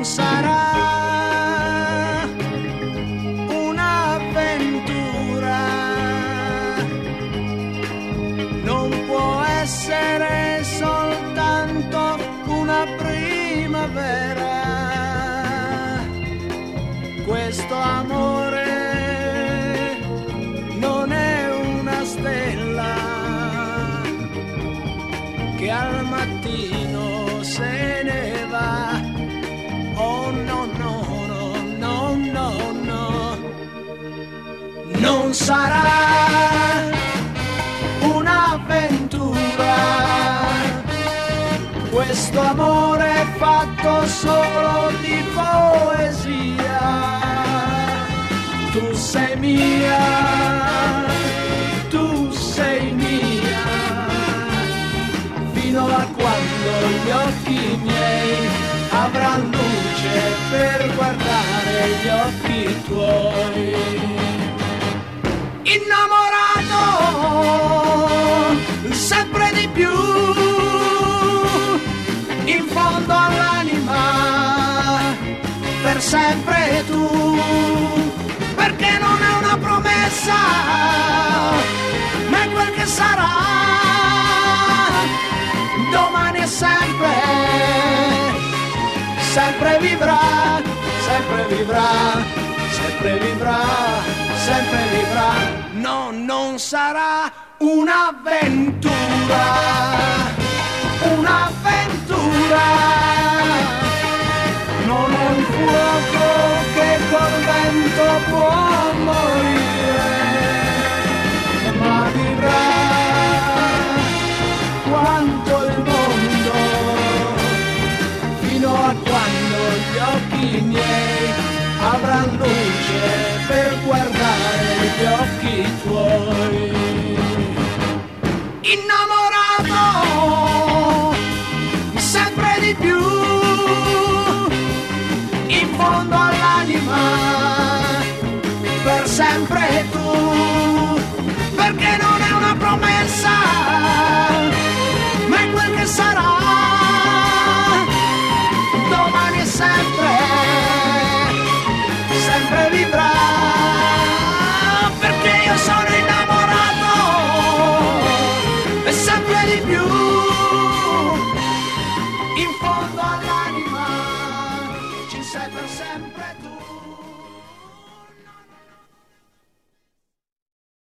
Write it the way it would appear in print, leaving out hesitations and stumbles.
non sarà un'avventura, non può essere soltanto una primavera. Questo amore non è una stella che al mattino se ne va. Oh no, no, no, no, no, no. Non sarà un'avventura, questo amore è fatto solo di poesia. Tu sei mia, tu sei mia, fino a quando gli occhi miei avranno luce per guardare gli occhi tuoi. Innamorato sempre di più, in fondo all'anima, per sempre tu, perché non è una promessa, ma è quel che sarà, domani è sempre, sempre vivrà, sempre vivrà, sempre vivrà, sempre vivrà. No, non sarà un'avventura, un'avventura, non è un fuoco che col vento può morire, ma vivrà quanto il mondo, fino a quando gli occhi miei avranno luce per guardare gli occhi tuoi. Innamorato sempre di più, in fondo all'anima, per sempre tu, perché non è una promessa, ma è quel che sarà, domani è sempre, sempre vivrà, perché io sono innamorato e sempre di più, in fondo all'anima ci sei per sempre tu.